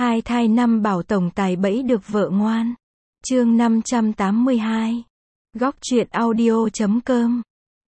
Hai thai năm bảo tổng tài bẫy được vợ ngoan. Chương 582. Góc truyện audio.com.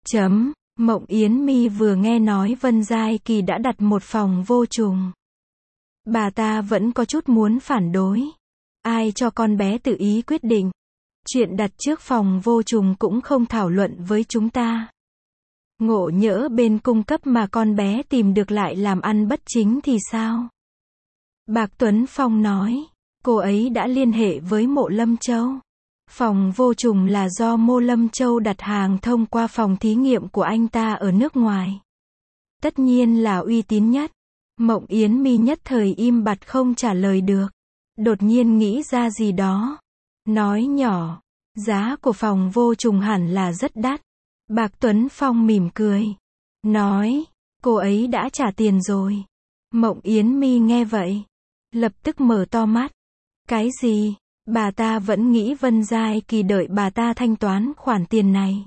Mộng Yến My vừa nghe nói Vân Giai Kỳ đã đặt một phòng vô trùng. Bà ta vẫn có chút muốn phản đối. Ai cho con bé tự ý quyết định. Chuyện đặt trước phòng vô trùng cũng không thảo luận với chúng ta. Ngộ nhỡ bên cung cấp mà con bé tìm được lại làm ăn bất chính thì sao? Bạc Tuấn Phong nói, cô ấy đã liên hệ với Mộ Lâm Châu. Phòng vô trùng là do Mộ Lâm Châu đặt hàng thông qua phòng thí nghiệm của anh ta ở nước ngoài. Tất nhiên là uy tín nhất. Mộng Yến My nhất thời im bặt không trả lời được. Đột nhiên nghĩ ra gì đó. Nói nhỏ, giá của phòng vô trùng hẳn là rất đắt. Bạc Tuấn Phong mỉm cười. Nói, cô ấy đã trả tiền rồi. Mộng Yến My nghe vậy. Lập tức mở to mắt. Cái gì? Bà ta vẫn nghĩ Vân Giai Kỳ đợi bà ta thanh toán khoản tiền này.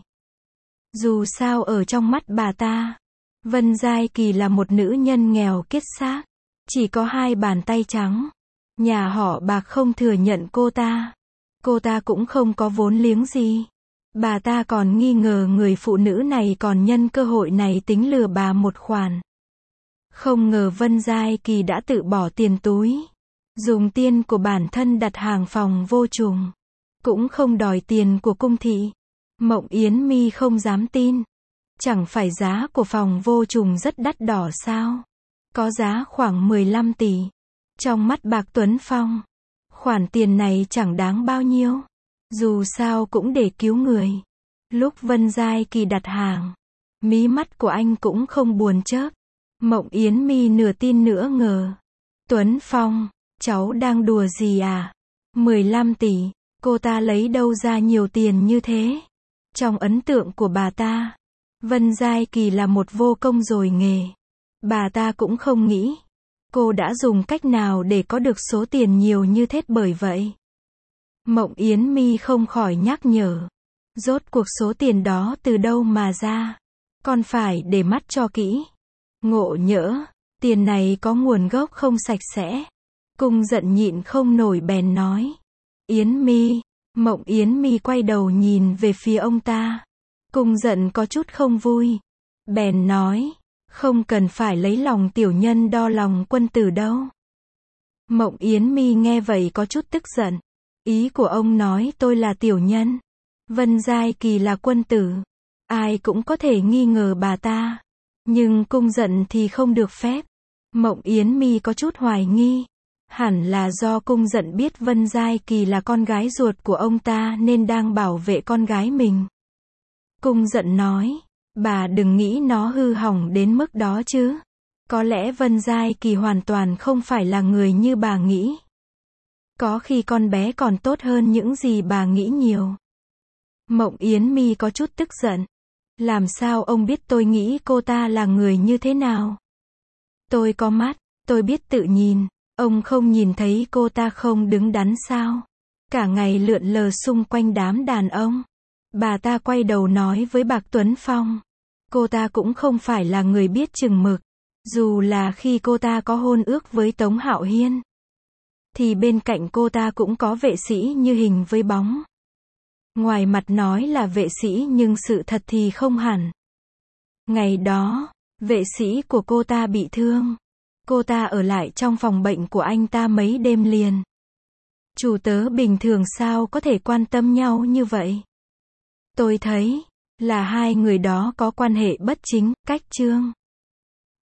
Dù sao ở trong mắt bà ta, Vân Giai Kỳ là một nữ nhân nghèo kiết xác. Chỉ có hai bàn tay trắng. Nhà họ Bạc không thừa nhận cô ta. Cô ta cũng không có vốn liếng gì. Bà ta còn nghi ngờ người phụ nữ này còn nhân cơ hội này tính lừa bà một khoản. Không ngờ Vân Giai Kỳ đã tự bỏ tiền túi. Dùng tiền của bản thân đặt hàng phòng vô trùng. Cũng không đòi tiền của cung thị. Mộng Yến My không dám tin. Chẳng phải giá của phòng vô trùng rất đắt đỏ sao? Có giá khoảng 15 tỷ. Trong mắt Bạc Tuấn Phong, khoản tiền này chẳng đáng bao nhiêu. Dù sao cũng để cứu người. Lúc Vân Giai Kỳ đặt hàng, mí mắt của anh cũng không buồn chớp. Mộng Yến My nửa tin nửa ngờ. Tuấn Phong, cháu đang đùa gì à? 15 tỷ, cô ta lấy đâu ra nhiều tiền như thế? Trong ấn tượng của bà ta, Vân Giai Kỳ là một vô công rồi nghề. Bà ta cũng không nghĩ cô đã dùng cách nào để có được số tiền nhiều như thế bởi vậy. Mộng Yến My không khỏi nhắc nhở. Rốt cuộc số tiền đó từ đâu mà ra? Con phải để mắt cho kỹ. Ngộ nhỡ, tiền này có nguồn gốc không sạch sẽ. Cung giận nhịn không nổi bèn nói. Yến My. Mộng Yến My quay đầu nhìn về phía ông ta. Cung giận có chút không vui. Bèn nói. Không cần phải lấy lòng tiểu nhân đo lòng quân tử đâu. Mộng Yến My nghe vậy có chút tức giận. Ý của ông nói tôi là tiểu nhân. Vân Giai Kỳ là quân tử. Ai cũng có thể nghi ngờ bà ta. Nhưng cung giận thì không được phép. Mộng Yến My có chút hoài nghi. Hẳn là do cung giận biết Vân Giai Kỳ là con gái ruột của ông ta nên đang bảo vệ con gái mình. Cung giận nói. Bà đừng nghĩ nó hư hỏng đến mức đó chứ. Có lẽ Vân Giai Kỳ hoàn toàn không phải là người như bà nghĩ. Có khi con bé còn tốt hơn những gì bà nghĩ nhiều. Mộng Yến My có chút tức giận. Làm sao ông biết tôi nghĩ cô ta là người như thế nào? Tôi có mắt, tôi biết tự nhìn. Ông không nhìn thấy cô ta không đứng đắn sao? Cả ngày lượn lờ xung quanh đám đàn ông. Bà ta quay đầu nói với Bạc Tuấn Phong. Cô ta cũng không phải là người biết chừng mực. Dù là khi cô ta có hôn ước với Tống Hạo Hiên, thì bên cạnh cô ta cũng có vệ sĩ như hình với bóng. Ngoài mặt nói là vệ sĩ nhưng sự thật thì không hẳn. Ngày đó, vệ sĩ của cô ta bị thương. Cô ta ở lại trong phòng bệnh của anh ta mấy đêm liền. Chủ tớ bình thường sao có thể quan tâm nhau như vậy? Tôi thấy là hai người đó có quan hệ bất chính, cách chương.